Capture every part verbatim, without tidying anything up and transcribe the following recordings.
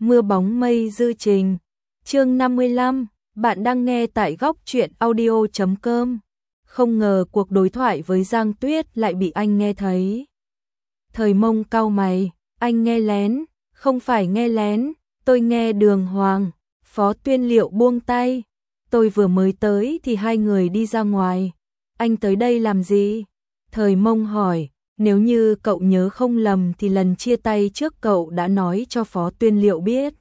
Mưa bóng mây dư trình. Chương năm mươi lăm, bạn đang nghe tại góc truyện audio chấm com. Không ngờ cuộc đối thoại với Giang Tuyết lại bị anh nghe thấy. Thời Mông cau mày, anh nghe lén, không phải nghe lén, tôi nghe đường hoàng. Phó Tuyên Liệu buông tay, tôi vừa mới tới thì hai người đi ra ngoài. Anh tới đây làm gì? Thời Mông hỏi, nếu như cậu nhớ không lầm thì lần chia tay trước cậu đã nói cho Phó Tuyên Liệu biết.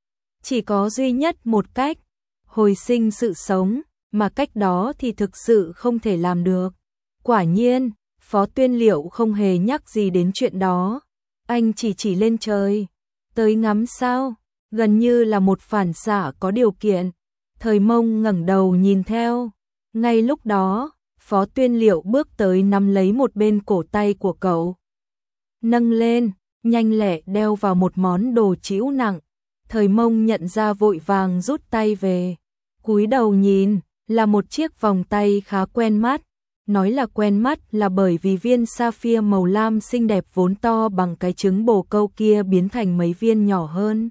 Chỉ có duy nhất một cách, hồi sinh sự sống, mà cách đó thì thực sự không thể làm được. Quả nhiên, Phó Tuyên Liệu không hề nhắc gì đến chuyện đó. Anh chỉ chỉ lên trời. Tới ngắm sao? Gần như là một phản xạ có điều kiện. Thời Mông ngẩng đầu nhìn theo. Ngay lúc đó, Phó Tuyên Liệu bước tới nắm lấy một bên cổ tay của cậu. Nâng lên, nhanh lẹ đeo vào một món đồ trĩu nặng. Thời Mông nhận ra vội vàng rút tay về. Cúi đầu nhìn, là một chiếc vòng tay khá quen mắt. Nói là quen mắt là bởi vì viên sapphire màu lam xinh đẹp vốn to bằng cái trứng bồ câu kia biến thành mấy viên nhỏ hơn.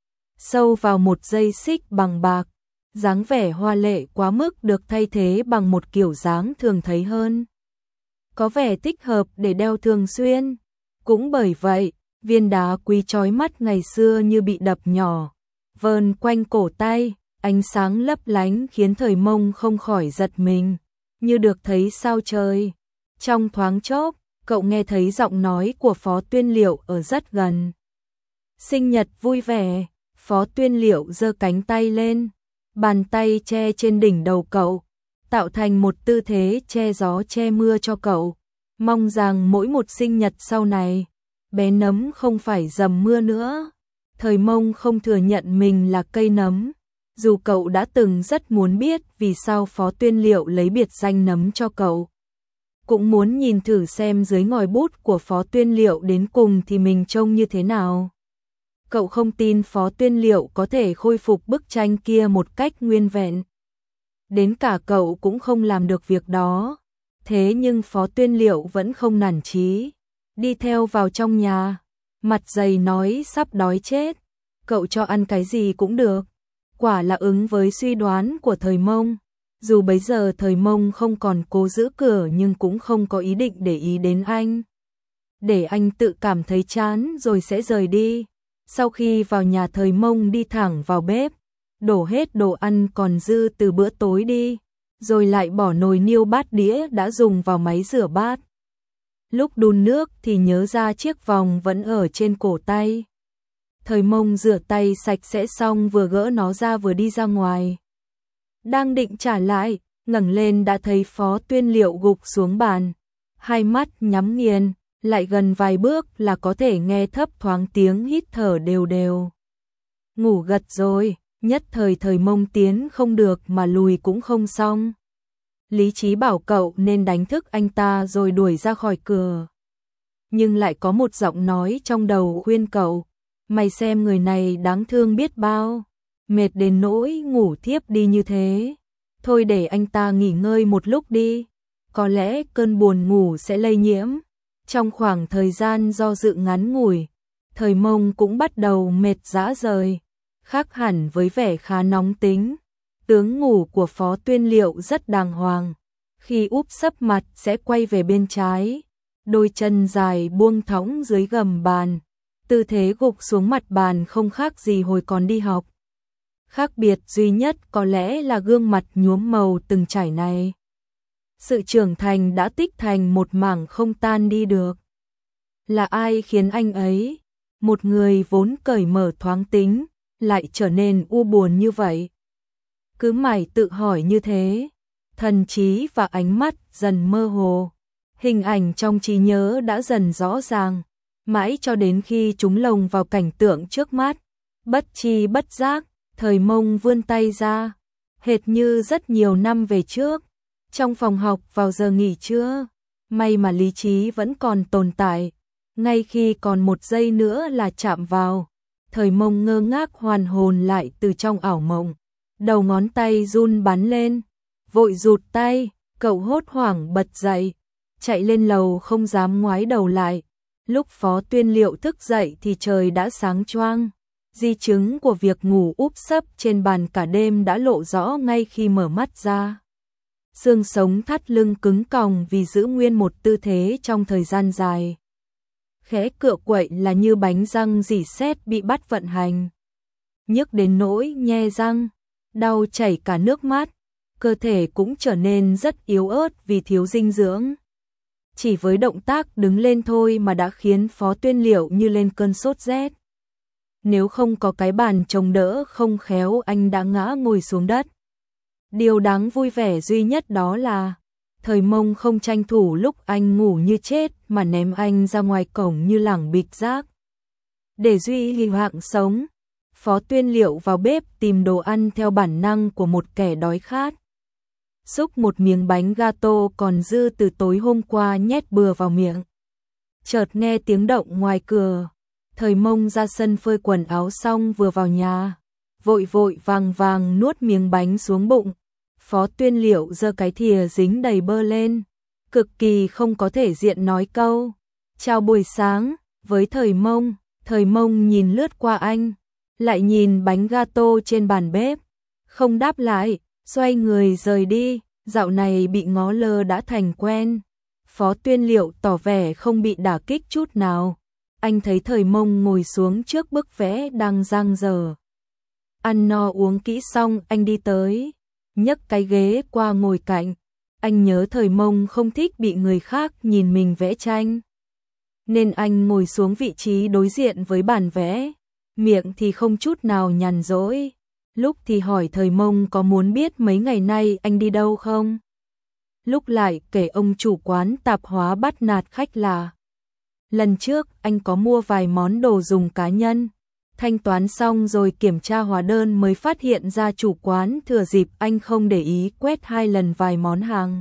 Sâu vào một dây xích bằng bạc, dáng vẻ hoa lệ quá mức được thay thế bằng một kiểu dáng thường thấy hơn. Có vẻ thích hợp để đeo thường xuyên. Cũng bởi vậy, viên đá quý chói mắt ngày xưa như bị đập nhỏ, vờn quanh cổ tay, ánh sáng lấp lánh khiến Thời Mông không khỏi giật mình, như được thấy sao trời. Trong thoáng chốc, cậu nghe thấy giọng nói của Phó Tuyên Liệu ở rất gần. Sinh nhật vui vẻ. Phó Tuyên Liệu giơ cánh tay lên, bàn tay che trên đỉnh đầu cậu, tạo thành một tư thế che gió che mưa cho cậu. Mong rằng mỗi một sinh nhật sau này, bé nấm không phải dầm mưa nữa. Thời Mông không thừa nhận mình là cây nấm, dù cậu đã từng rất muốn biết vì sao Phó Tuyên Liệu lấy biệt danh nấm cho cậu. Cũng muốn nhìn thử xem dưới ngòi bút của Phó Tuyên Liệu đến cùng thì mình trông như thế nào. Cậu không tin Phó Tuyên Liệu có thể khôi phục bức tranh kia một cách nguyên vẹn. Đến cả cậu cũng không làm được việc đó. Thế nhưng Phó Tuyên Liệu vẫn không nản chí. Đi theo vào trong nhà, mặt dày nói sắp đói chết. Cậu cho ăn cái gì cũng được. Quả là ứng với suy đoán của Thời Mông. Dù bấy giờ Thời Mông không còn cố giữ cửa nhưng cũng không có ý định để ý đến anh. Để anh tự cảm thấy chán rồi sẽ rời đi. Sau khi vào nhà, Thời Mông đi thẳng vào bếp, đổ hết đồ ăn còn dư từ bữa tối đi, rồi lại bỏ nồi niêu bát đĩa đã dùng vào máy rửa bát. Lúc đun nước thì nhớ ra chiếc vòng vẫn ở trên cổ tay. Thời Mông rửa tay sạch sẽ xong vừa gỡ nó ra vừa đi ra ngoài. Đang định trả lại, ngẩng lên đã thấy Phó Tuyên Liệu gục xuống bàn, hai mắt nhắm nghiền. Lại gần vài bước là có thể nghe thấp thoáng tiếng hít thở đều đều. Ngủ gật rồi, nhất thời Thời Mông tiến không được mà lùi cũng không xong. Lý trí bảo cậu nên đánh thức anh ta rồi đuổi ra khỏi cửa. Nhưng lại có một giọng nói trong đầu khuyên cậu, mày xem người này đáng thương biết bao, mệt đến nỗi ngủ thiếp đi như thế. Thôi để anh ta nghỉ ngơi một lúc đi, có lẽ cơn buồn ngủ sẽ lây nhiễm. Trong khoảng thời gian do dự ngắn ngủi, Thời Mông cũng bắt đầu mệt rã rời, khác hẳn với vẻ khá nóng tính. Tướng ngủ của Phó Tuyên Liệu rất đàng hoàng, khi úp sấp mặt sẽ quay về bên trái, đôi chân dài buông thõng dưới gầm bàn, tư thế gục xuống mặt bàn không khác gì hồi còn đi học. Khác biệt duy nhất có lẽ là gương mặt nhuốm màu từng trải này. Sự trưởng thành đã tích thành một mảng không tan đi được. Là ai khiến anh ấy, một người vốn cởi mở thoáng tính, lại trở nên u buồn như vậy? Cứ mãi tự hỏi như thế, thần trí và ánh mắt dần mơ hồ. Hình ảnh trong trí nhớ đã dần rõ ràng, mãi cho đến khi chúng lồng vào cảnh tượng trước mắt. Bất tri bất giác, Thời Mông vươn tay ra, hệt như rất nhiều năm về trước. Trong phòng học vào giờ nghỉ trưa, may mà lý trí vẫn còn tồn tại. Ngay khi còn một giây nữa là chạm vào, Thời Mông ngơ ngác hoàn hồn lại từ trong ảo mộng. Đầu ngón tay run bắn lên, vội rụt tay, cậu hốt hoảng bật dậy, chạy lên lầu không dám ngoái đầu lại. Lúc Phó Tuyên Liệu thức dậy thì trời đã sáng choang. Di chứng của việc ngủ úp sấp trên bàn cả đêm đã lộ rõ ngay khi mở mắt ra. Xương sống thắt lưng cứng còng vì giữ nguyên một tư thế trong thời gian dài. Khẽ cựa quậy là như bánh răng rỉ sét bị bắt vận hành. Nhức đến nỗi nhe răng, đau chảy cả nước mắt, cơ thể cũng trở nên rất yếu ớt vì thiếu dinh dưỡng. Chỉ với động tác đứng lên thôi mà đã khiến Phó Tuyên Liệu như lên cơn sốt rét. Nếu không có cái bàn chống đỡ không khéo anh đã ngã ngồi xuống đất. Điều đáng vui vẻ duy nhất đó là Thời Mông không tranh thủ lúc anh ngủ như chết mà ném anh ra ngoài cổng như lảng bịch rác. Để duy trì hạng sống, Phó Tuyên Liệu vào bếp tìm đồ ăn theo bản năng của một kẻ đói khát. Xúc một miếng bánh gato còn dư từ tối hôm qua nhét bừa vào miệng. Chợt nghe tiếng động ngoài cửa. Thời Mông ra sân phơi quần áo xong vừa vào nhà, vội vội vàng vàng nuốt miếng bánh xuống bụng. Phó Tuyên Liệu giơ cái thìa dính đầy bơ lên, cực kỳ không có thể diện nói câu chào buổi sáng với Thời Mông. Thời Mông nhìn lướt qua anh, lại nhìn bánh gato trên bàn bếp, không đáp lại, xoay người rời đi. Dạo này bị ngó lơ đã thành quen. Phó Tuyên Liệu tỏ vẻ không bị đả kích chút nào. Anh thấy Thời Mông ngồi xuống trước bức vẽ đang dang dở. Ăn no uống kỹ xong anh đi tới, nhấc cái ghế qua ngồi cạnh. Anh nhớ Thời Mông không thích bị người khác nhìn mình vẽ tranh, nên anh ngồi xuống vị trí đối diện với bàn vẽ, miệng thì không chút nào nhàn rỗi. Lúc thì hỏi Thời Mông có muốn biết mấy ngày nay anh đi đâu không? Lúc lại kể ông chủ quán tạp hóa bắt nạt khách là lần trước anh có mua vài món đồ dùng cá nhân, thanh toán xong rồi kiểm tra hóa đơn mới phát hiện ra chủ quán thừa dịp anh không để ý quét hai lần vài món hàng.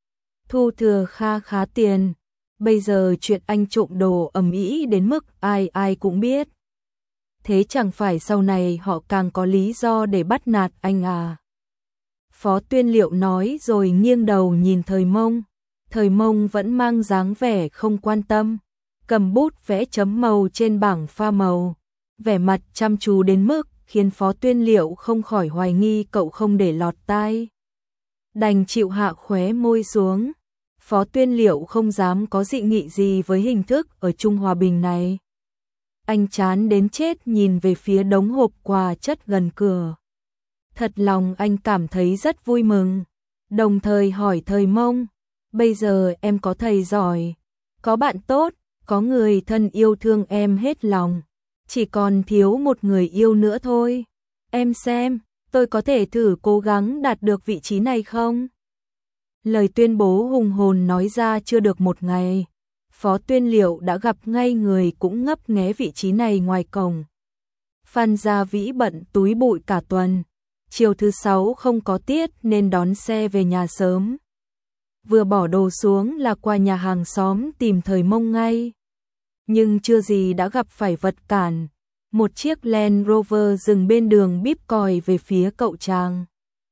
Thu thừa kha khá tiền, bây giờ chuyện anh trộm đồ ầm ĩ đến mức ai ai cũng biết. Thế chẳng phải sau này họ càng có lý do để bắt nạt anh à? Phó Tuyên Liệu nói rồi nghiêng đầu nhìn Thời Mông. Thời Mông vẫn mang dáng vẻ không quan tâm, cầm bút vẽ chấm màu trên bảng pha màu, vẻ mặt chăm chú đến mức khiến Phó Tuyên Liệu không khỏi hoài nghi cậu không để lọt tai. Đành chịu hạ khóe môi xuống. Phó Tuyên Liệu không dám có dị nghị gì với hình thức ở Trung Hòa Bình này. Anh chán đến chết nhìn về phía đống hộp quà chất gần cửa. Thật lòng anh cảm thấy rất vui mừng, đồng thời hỏi Thời Mông, bây giờ em có thầy giỏi, có bạn tốt, có người thân yêu thương em hết lòng, chỉ còn thiếu một người yêu nữa thôi. Em xem, tôi có thể thử cố gắng đạt được vị trí này không? Lời tuyên bố hùng hồn nói ra chưa được một ngày, Phó Tuyên Liệu đã gặp ngay người cũng ngấp nghé vị trí này ngoài cổng. Phan Gia Vĩ bận túi bụi cả tuần, chiều thứ sáu không có tiết nên đón xe về nhà sớm. Vừa bỏ đồ xuống là qua nhà hàng xóm tìm Thời Mông ngay. Nhưng chưa gì đã gặp phải vật cản, một chiếc Land Rover dừng bên đường bíp còi về phía cậu chàng.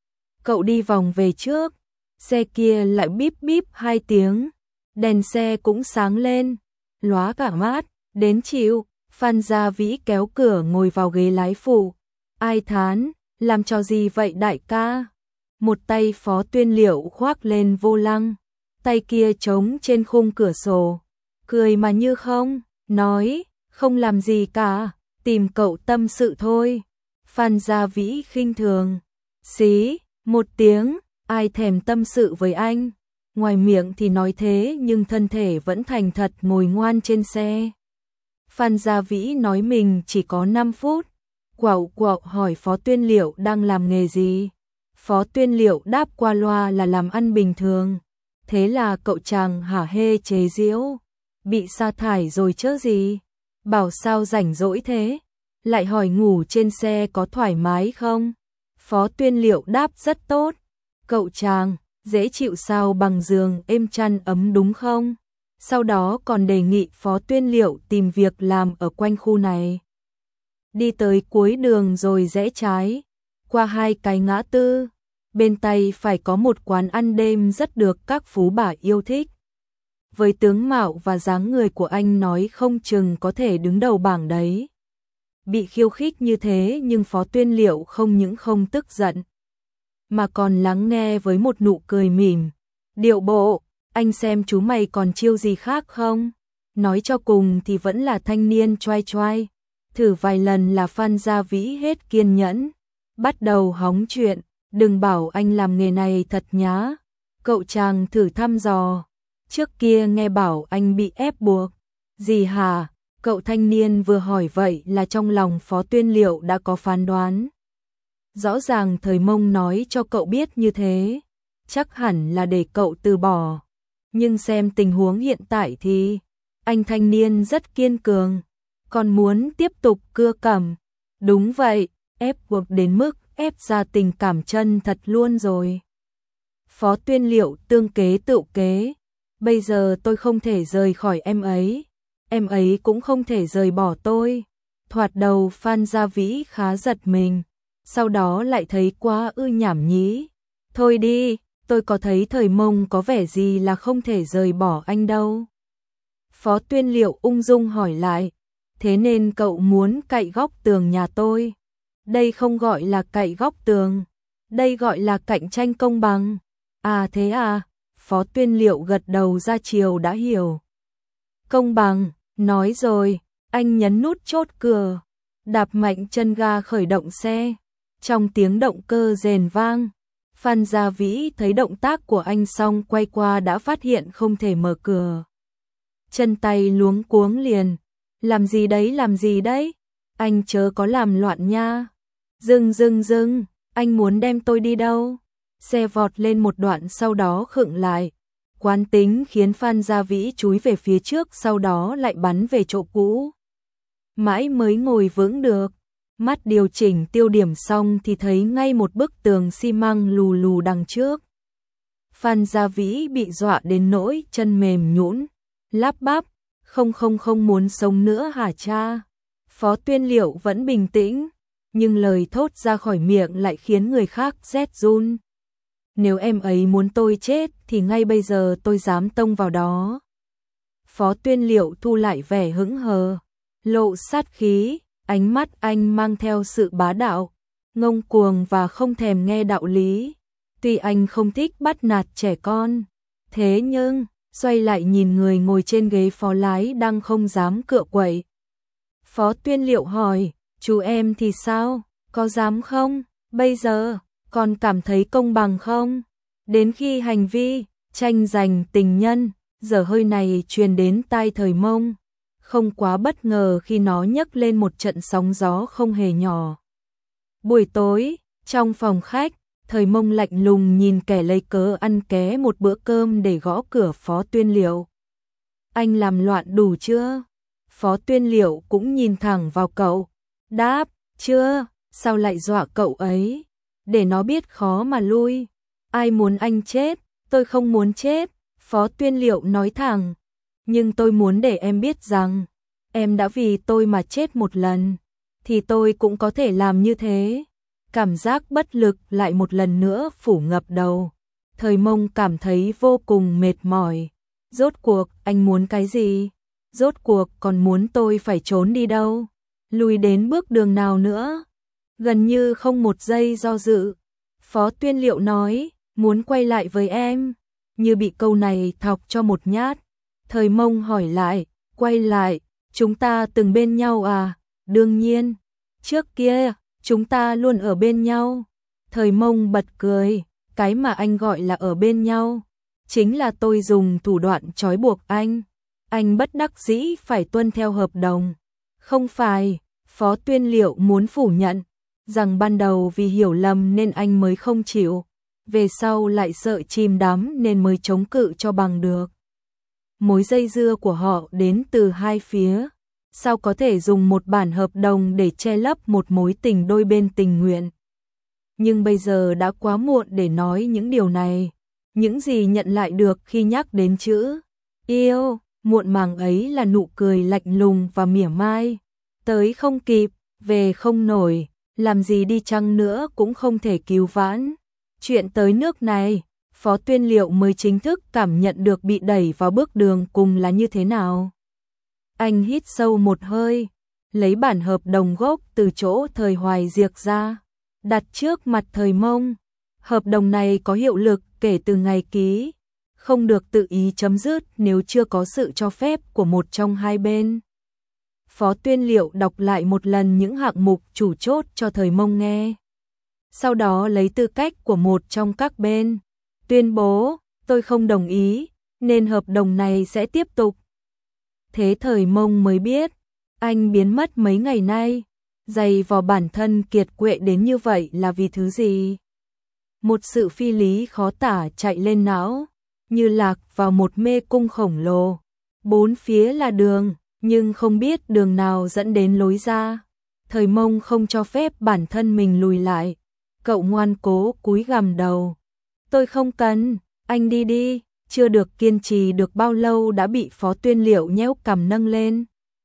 Cậu đi vòng về trước, xe kia lại bíp bíp hai tiếng, đèn xe cũng sáng lên, lóa cả mắt. Đến chiều, Phan Gia Vĩ kéo cửa ngồi vào ghế lái phụ, ai thán, làm trò gì vậy đại ca? Một tay Phó Tuyên Liệu khoác lên vô lăng, tay kia trống trên khung cửa sổ, cười mà như không, nói, không làm gì cả, tìm cậu tâm sự thôi. Phan Gia Vĩ khinh thường, xí, một tiếng, ai thèm tâm sự với anh. Ngoài miệng thì nói thế nhưng thân thể vẫn thành thật ngồi ngoan trên xe. Phan Gia Vĩ nói mình chỉ có năm phút, quạo quạo hỏi Phó Tuyên Liệu đang làm nghề gì. Phó Tuyên Liệu đáp qua loa là làm ăn bình thường. Thế là cậu chàng hả hê chế giễu, bị sa thải rồi chứ gì, bảo sao rảnh rỗi thế, lại hỏi ngủ trên xe có thoải mái không. Phó Tuyên Liệu đáp rất tốt. Cậu chàng, dễ chịu sao bằng giường êm chăn ấm đúng không? Sau đó còn đề nghị Phó Tuyên Liệu tìm việc làm ở quanh khu này. Đi tới cuối đường rồi rẽ trái, qua hai cái ngã tư, bên tay phải có một quán ăn đêm rất được các phú bà yêu thích. Với tướng mạo và dáng người của anh nói không chừng có thể đứng đầu bảng đấy. Bị khiêu khích như thế nhưng Phó Tuyên Liệu không những không tức giận, mà còn lắng nghe với một nụ cười mỉm. Điệu bộ, anh xem chú mày còn chiêu gì khác không? Nói cho cùng thì vẫn là thanh niên choai choai. Thử vài lần là Phan Gia Vĩ hết kiên nhẫn, bắt đầu hóng chuyện. Đừng bảo anh làm nghề này thật nhá. Cậu chàng thử thăm dò. Trước kia nghe bảo anh bị ép buộc. Gì hả? Cậu thanh niên vừa hỏi vậy là trong lòng Phó Tuyên Liệu đã có phán đoán. Rõ ràng Thời Mông nói cho cậu biết như thế, chắc hẳn là để cậu từ bỏ. Nhưng xem tình huống hiện tại thì anh thanh niên rất kiên cường, còn muốn tiếp tục cưa cẩm. Đúng vậy, ép buộc đến mức ép ra tình cảm chân thật luôn rồi. Phó Tuyên Liệu tương kế tự kế. Bây giờ tôi không thể rời khỏi em ấy, em ấy cũng không thể rời bỏ tôi. Thoạt đầu Phan Gia Vĩ khá giật mình, sau đó lại thấy quá ư nhảm nhí. Thôi đi, tôi có thấy Thời Mông có vẻ gì là không thể rời bỏ anh đâu. Phó Tuyên Liệu ung dung hỏi lại, thế nên cậu muốn cậy góc tường nhà tôi? Đây không gọi là cậy góc tường, đây gọi là cạnh tranh công bằng. À thế à, Phó Tuyên Liệu gật đầu ra chiều đã hiểu. Công bằng, nói rồi, anh nhấn nút chốt cửa, đạp mạnh chân ga khởi động xe. Trong tiếng động cơ rền vang, Phan Gia Vĩ thấy động tác của anh xong quay qua đã phát hiện không thể mở cửa. Chân tay luống cuống liền, làm gì đấy làm gì đấy, anh chớ có làm loạn nha. Dừng dừng dừng, anh muốn đem tôi đi đâu? Xe vọt lên một đoạn sau đó khựng lại. Quán tính khiến Phan Gia Vĩ chúi về phía trước sau đó lại bắn về chỗ cũ. Mãi mới ngồi vững được, mắt điều chỉnh tiêu điểm xong thì thấy ngay một bức tường xi măng lù lù đằng trước. Phan Gia Vĩ bị dọa đến nỗi chân mềm nhũn, lắp bắp, không không không muốn sống nữa hả cha? Phó Tuyên Liệu vẫn bình tĩnh, nhưng lời thốt ra khỏi miệng lại khiến người khác rét run. Nếu em ấy muốn tôi chết thì ngay bây giờ tôi dám tông vào đó. Phó Tuyên Liệu thu lại vẻ hững hờ, lộ sát khí, ánh mắt anh mang theo sự bá đạo, ngông cuồng và không thèm nghe đạo lý. Tuy anh không thích bắt nạt trẻ con, thế nhưng xoay lại nhìn người ngồi trên ghế phó lái đang không dám cựa quậy. Phó Tuyên Liệu hỏi, chú em thì sao, có dám không? Bây giờ còn cảm thấy công bằng không? Đến khi hành vi tranh giành tình nhân dở hơi này truyền đến tai Thời Mông, không quá bất ngờ khi nó nhấc lên một trận sóng gió không hề nhỏ. Buổi tối, trong phòng khách, Thời Mông lạnh lùng nhìn kẻ lấy cớ ăn ké một bữa cơm để gõ cửa Phó Tuyên Liệu. Anh làm loạn đủ chưa? Phó Tuyên Liệu cũng nhìn thẳng vào cậu, đáp, chưa, sao lại dọa cậu ấy? Để nó biết khó mà lui. Ai muốn anh chết? Tôi không muốn chết. Phó Tuyên Liệu nói thẳng. Nhưng tôi muốn để em biết rằng, em đã vì tôi mà chết một lần, thì tôi cũng có thể làm như thế. Cảm giác bất lực lại một lần nữa phủ ngập đầu. Thời Mông cảm thấy vô cùng mệt mỏi. Rốt cuộc anh muốn cái gì? Rốt cuộc còn muốn tôi phải trốn đi đâu? Lùi đến bước đường nào nữa? Gần như không một giây do dự, Phó Tuyên Liệu nói, muốn quay lại với em. Như bị câu này thọc cho một nhát. Thời Mông hỏi lại, quay lại, chúng ta từng bên nhau à? Đương nhiên, trước kia, chúng ta luôn ở bên nhau. Thời Mông bật cười, cái mà anh gọi là ở bên nhau, chính là tôi dùng thủ đoạn trói buộc anh. Anh bất đắc dĩ phải tuân theo hợp đồng. Không phải, Phó Tuyên Liệu muốn phủ nhận, rằng ban đầu vì hiểu lầm nên anh mới không chịu, về sau lại sợ chìm đắm nên mới chống cự cho bằng được. Mối dây dưa của họ đến từ hai phía, sao có thể dùng một bản hợp đồng để che lấp một mối tình đôi bên tình nguyện. Nhưng bây giờ đã quá muộn để nói những điều này, những gì nhận lại được khi nhắc đến chữ yêu, muộn màng ấy là nụ cười lạnh lùng và mỉa mai, tới không kịp, về không nổi. Làm gì đi chăng nữa cũng không thể cứu vãn. Chuyện tới nước này, Phó Tuyên Liệu mới chính thức cảm nhận được bị đẩy vào bước đường cùng là như thế nào. Anh hít sâu một hơi, lấy bản hợp đồng gốc từ chỗ Thời Hoài Diệc ra, đặt trước mặt Thời Mông. Hợp đồng này có hiệu lực kể từ ngày ký, không được tự ý chấm dứt nếu chưa có sự cho phép của một trong hai bên. Phó Tuyên Liệu đọc lại một lần những hạng mục chủ chốt cho Thời Mông nghe. Sau đó lấy tư cách của một trong các bên, tuyên bố, tôi không đồng ý, nên hợp đồng này sẽ tiếp tục. Thế Thời Mông mới biết, anh biến mất mấy ngày nay, dày vò bản thân kiệt quệ đến như vậy là vì thứ gì? Một sự phi lý khó tả chạy lên não, như lạc vào một mê cung khổng lồ. Bốn phía là đường, nhưng không biết đường nào dẫn đến lối ra. Thời Mông không cho phép bản thân mình lùi lại. Cậu ngoan cố cúi gằm đầu. Tôi không cần, anh đi đi. Chưa được kiên trì được bao lâu đã bị Phó Tuyên Liệu nhéo cằm nâng lên.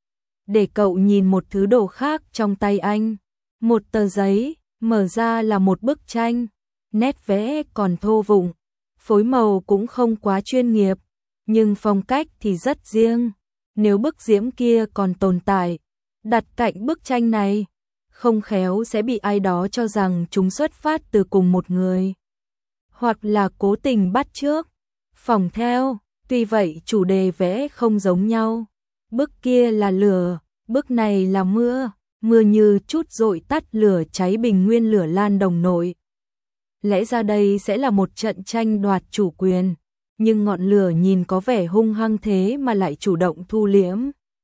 Để cậu nhìn một thứ đồ khác trong tay anh. Một tờ giấy, mở ra là một bức tranh. Nét vẽ còn thô vụng, phối màu cũng không quá chuyên nghiệp, nhưng phong cách thì rất riêng. Nếu bức diễm kia còn tồn tại, đặt cạnh bức tranh này, không khéo sẽ bị ai đó cho rằng chúng xuất phát từ cùng một người. Hoặc là cố tình bắt chước, phỏng theo, tuy vậy chủ đề vẽ không giống nhau. Bức kia là lửa, bức này là mưa, mưa như chút dội tắt lửa cháy bình nguyên lửa lan đồng nội. Lẽ ra đây sẽ là một trận tranh đoạt chủ quyền, nhưng ngọn lửa nhìn có vẻ hung hăng thế mà lại chủ động thu liễm.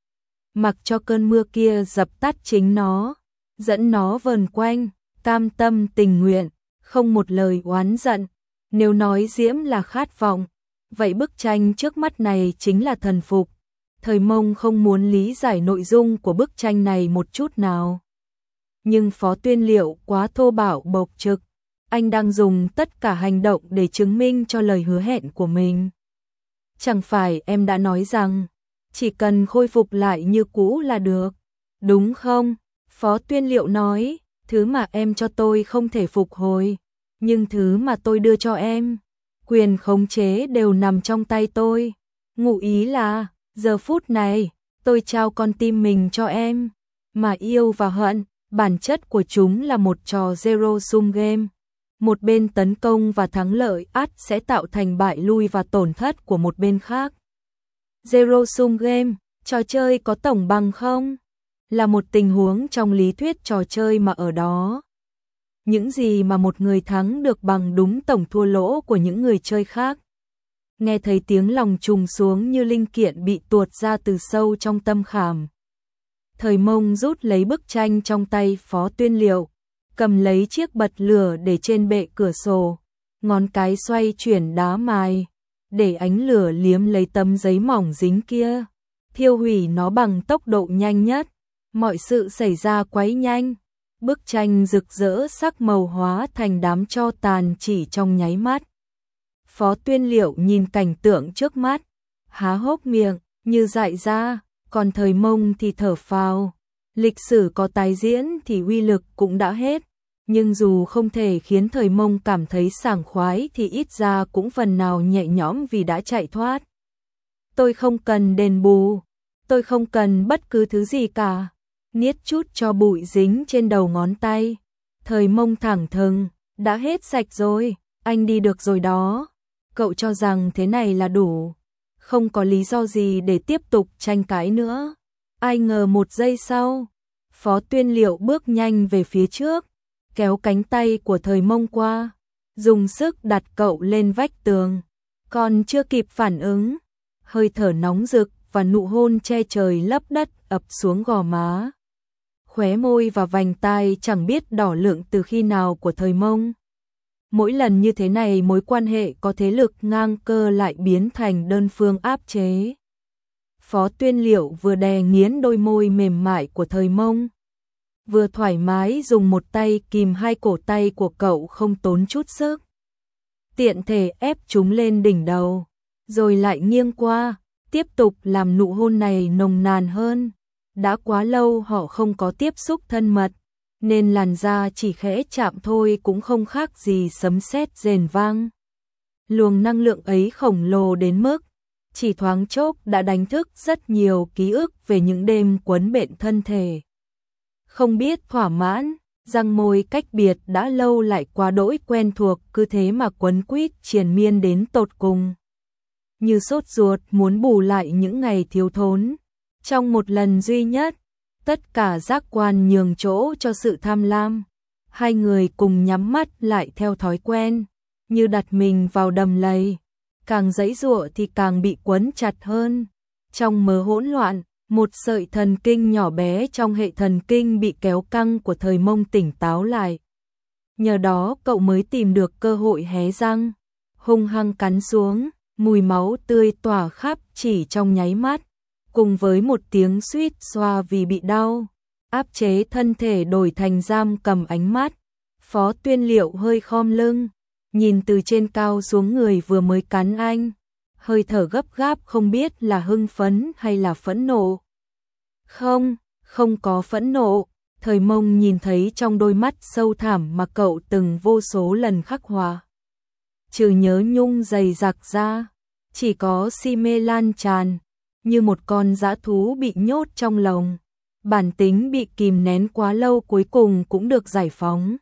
Mặc cho cơn mưa kia dập tắt chính nó, dẫn nó vờn quanh, cam tâm tình nguyện, không một lời oán giận. Nếu nói diễm là khát vọng, vậy bức tranh trước mắt này chính là thần phục. Thời Mông không muốn lý giải nội dung của bức tranh này một chút nào. Nhưng Phó Tuyên Liệu quá thô bạo bộc trực. Anh đang dùng tất cả hành động để chứng minh cho lời hứa hẹn của mình. Chẳng phải em đã nói rằng, chỉ cần khôi phục lại như cũ là được, đúng không? Phó Tuyên Liệu nói, thứ mà em cho tôi không thể phục hồi, nhưng thứ mà tôi đưa cho em, quyền khống chế đều nằm trong tay tôi. Ngụ ý là, giờ phút này, tôi trao con tim mình cho em, mà yêu và hận, bản chất của chúng là một trò zero sum game. Một bên tấn công và thắng lợi ắt sẽ tạo thành bại lui và tổn thất của một bên khác. Zero sum game, trò chơi có tổng bằng không? Là một tình huống trong lý thuyết trò chơi mà ở đó. Những gì mà một người thắng được bằng đúng tổng thua lỗ của những người chơi khác. Nghe thấy tiếng lòng trùng xuống như linh kiện bị tuột ra từ sâu trong tâm khảm. Thời Mông rút lấy bức tranh trong tay Phó Tuyên Liệu, cầm lấy chiếc bật lửa để trên bệ cửa sổ, ngón cái xoay chuyển đá mài, để ánh lửa liếm lấy tấm giấy mỏng dính kia, thiêu hủy nó bằng tốc độ nhanh nhất. Mọi sự xảy ra quấy nhanh, bức tranh rực rỡ sắc màu hóa thành đám tro tàn chỉ trong nháy mắt. Phó Tuyên Liệu nhìn cảnh tượng trước mắt, há hốc miệng, như dại ra, còn Thời Mông thì thở phào. Lịch sử có tái diễn thì uy lực cũng đã hết, nhưng dù không thể khiến Thời Mông cảm thấy sảng khoái thì ít ra cũng phần nào nhẹ nhõm vì đã chạy thoát. Tôi không cần đền bù, tôi không cần bất cứ thứ gì cả. Niết chút cho bụi dính trên đầu ngón tay. Thời Mông thẳng thừng, đã hết sạch rồi, anh đi được rồi đó. Cậu cho rằng thế này là đủ, không có lý do gì để tiếp tục tranh cãi nữa. Ai ngờ một giây sau, Phó Tuyên Liệu bước nhanh về phía trước, kéo cánh tay của Thời Mông qua, dùng sức đặt cậu lên vách tường. Còn chưa kịp phản ứng, hơi thở nóng rực và nụ hôn che trời lấp đất ập xuống gò má. Khóe môi và vành tai chẳng biết đỏ lượng từ khi nào của Thời Mông. Mỗi lần như thế này mối quan hệ có thế lực ngang cơ lại biến thành đơn phương áp chế. Phó Tuyên Liệu vừa đè nghiến đôi môi mềm mại của Thời Mông, vừa thoải mái dùng một tay kìm hai cổ tay của cậu không tốn chút sức. Tiện thể ép chúng lên đỉnh đầu, rồi lại nghiêng qua, tiếp tục làm nụ hôn này nồng nàn hơn. Đã quá lâu họ không có tiếp xúc thân mật, nên làn da chỉ khẽ chạm thôi cũng không khác gì sấm sét rền vang. Luồng năng lượng ấy khổng lồ đến mức chỉ thoáng chốc đã đánh thức rất nhiều ký ức về những đêm quấn bện thân thể. không biết thỏa mãn, răng môi cách biệt đã lâu lại quá đỗi quen thuộc, cứ thế mà quấn quýt triền miên đến tột cùng. Như sốt ruột muốn bù lại những ngày thiếu thốn. Trong một lần duy nhất, tất cả giác quan nhường chỗ cho sự tham lam. Hai người cùng nhắm mắt lại theo thói quen, như đặt mình vào đầm lầy. Càng giãy giụa thì càng bị quấn chặt hơn. Trong mớ hỗn loạn, một sợi thần kinh nhỏ bé trong hệ thần kinh bị kéo căng của Thời Mông tỉnh táo lại. Nhờ đó cậu mới tìm được cơ hội hé răng, hung hăng cắn xuống, mùi máu tươi tỏa khắp chỉ trong nháy mắt, cùng với một tiếng suýt xoa vì bị đau, áp chế thân thể đổi thành giam cầm ánh mắt. Phó Tuyên Liệu hơi khom lưng, nhìn từ trên cao xuống người vừa mới cắn anh, hơi thở gấp gáp không biết là hưng phấn hay là phẫn nộ. Không, không có phẫn nộ, Thời Mông nhìn thấy trong đôi mắt sâu thẳm mà cậu từng vô số lần khắc họa. Trừ nhớ nhung dày dặc ra, chỉ có si mê lan tràn, như một con dã thú bị nhốt trong lồng. Bản tính bị kìm nén quá lâu cuối cùng cũng được giải phóng.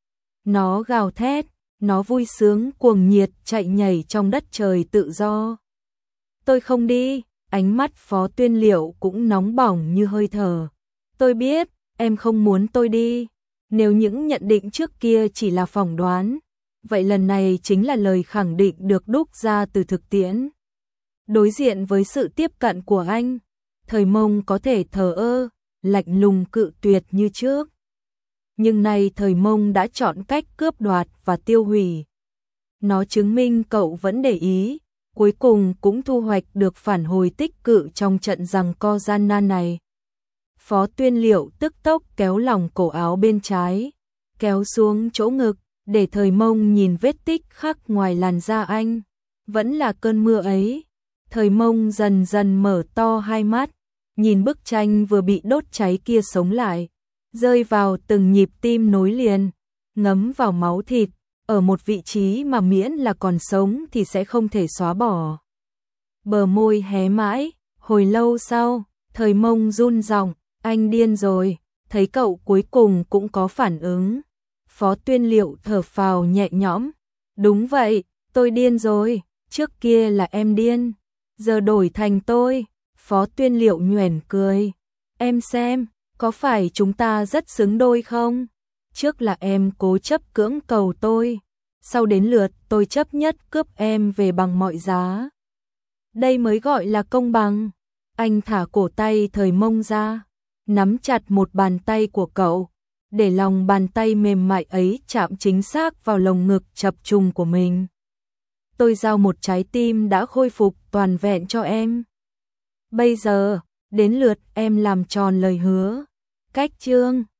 Nó gào thét, nó vui sướng cuồng nhiệt chạy nhảy trong đất trời tự do. Tôi không đi, ánh mắt Phó Tuyên Liệu cũng nóng bỏng như hơi thở. Tôi biết, em không muốn tôi đi. Nếu những nhận định trước kia chỉ là phỏng đoán, vậy lần này chính là lời khẳng định được đúc ra từ thực tiễn. Đối diện với sự tiếp cận của anh, Thời Mông có thể thờ ơ, lạnh lùng cự tuyệt như trước. Nhưng nay Thời Mông đã chọn cách cướp đoạt và tiêu hủy. Nó chứng minh cậu vẫn để ý, cuối cùng cũng thu hoạch được phản hồi tích cự trong trận giằng co gian nan này. Phó Tuyên Liệu tức tốc kéo lòng cổ áo bên trái, kéo xuống chỗ ngực, để Thời Mông nhìn vết tích khắc ngoài làn da anh. Vẫn là cơn mưa ấy. Thời Mông dần dần mở to hai mắt, nhìn bức tranh vừa bị đốt cháy kia sống lại, rơi vào từng nhịp tim nối liền, ngấm vào máu thịt, ở một vị trí mà miễn là còn sống thì sẽ không thể xóa bỏ. Bờ môi hé mãi, hồi lâu sau, Thời Mông run giọng, anh điên rồi, thấy cậu cuối cùng cũng có phản ứng. Phó Tuyên Liệu thở phào nhẹ nhõm, đúng vậy, tôi điên rồi, trước kia là em điên, giờ đổi thành tôi. Phó Tuyên Liệu nhoẻn cười, em xem, có phải chúng ta rất xứng đôi không? Trước là em cố chấp cưỡng cầu tôi, sau đến lượt tôi chấp nhất cướp em về bằng mọi giá. Đây mới gọi là công bằng. Anh thả cổ tay Thời Mông ra, nắm chặt một bàn tay của cậu, để lòng bàn tay mềm mại ấy chạm chính xác vào lồng ngực chập trùng của mình. Tôi giao một trái tim đã khôi phục toàn vẹn cho em. Bây giờ, đến lượt em làm tròn lời hứa. Cách chương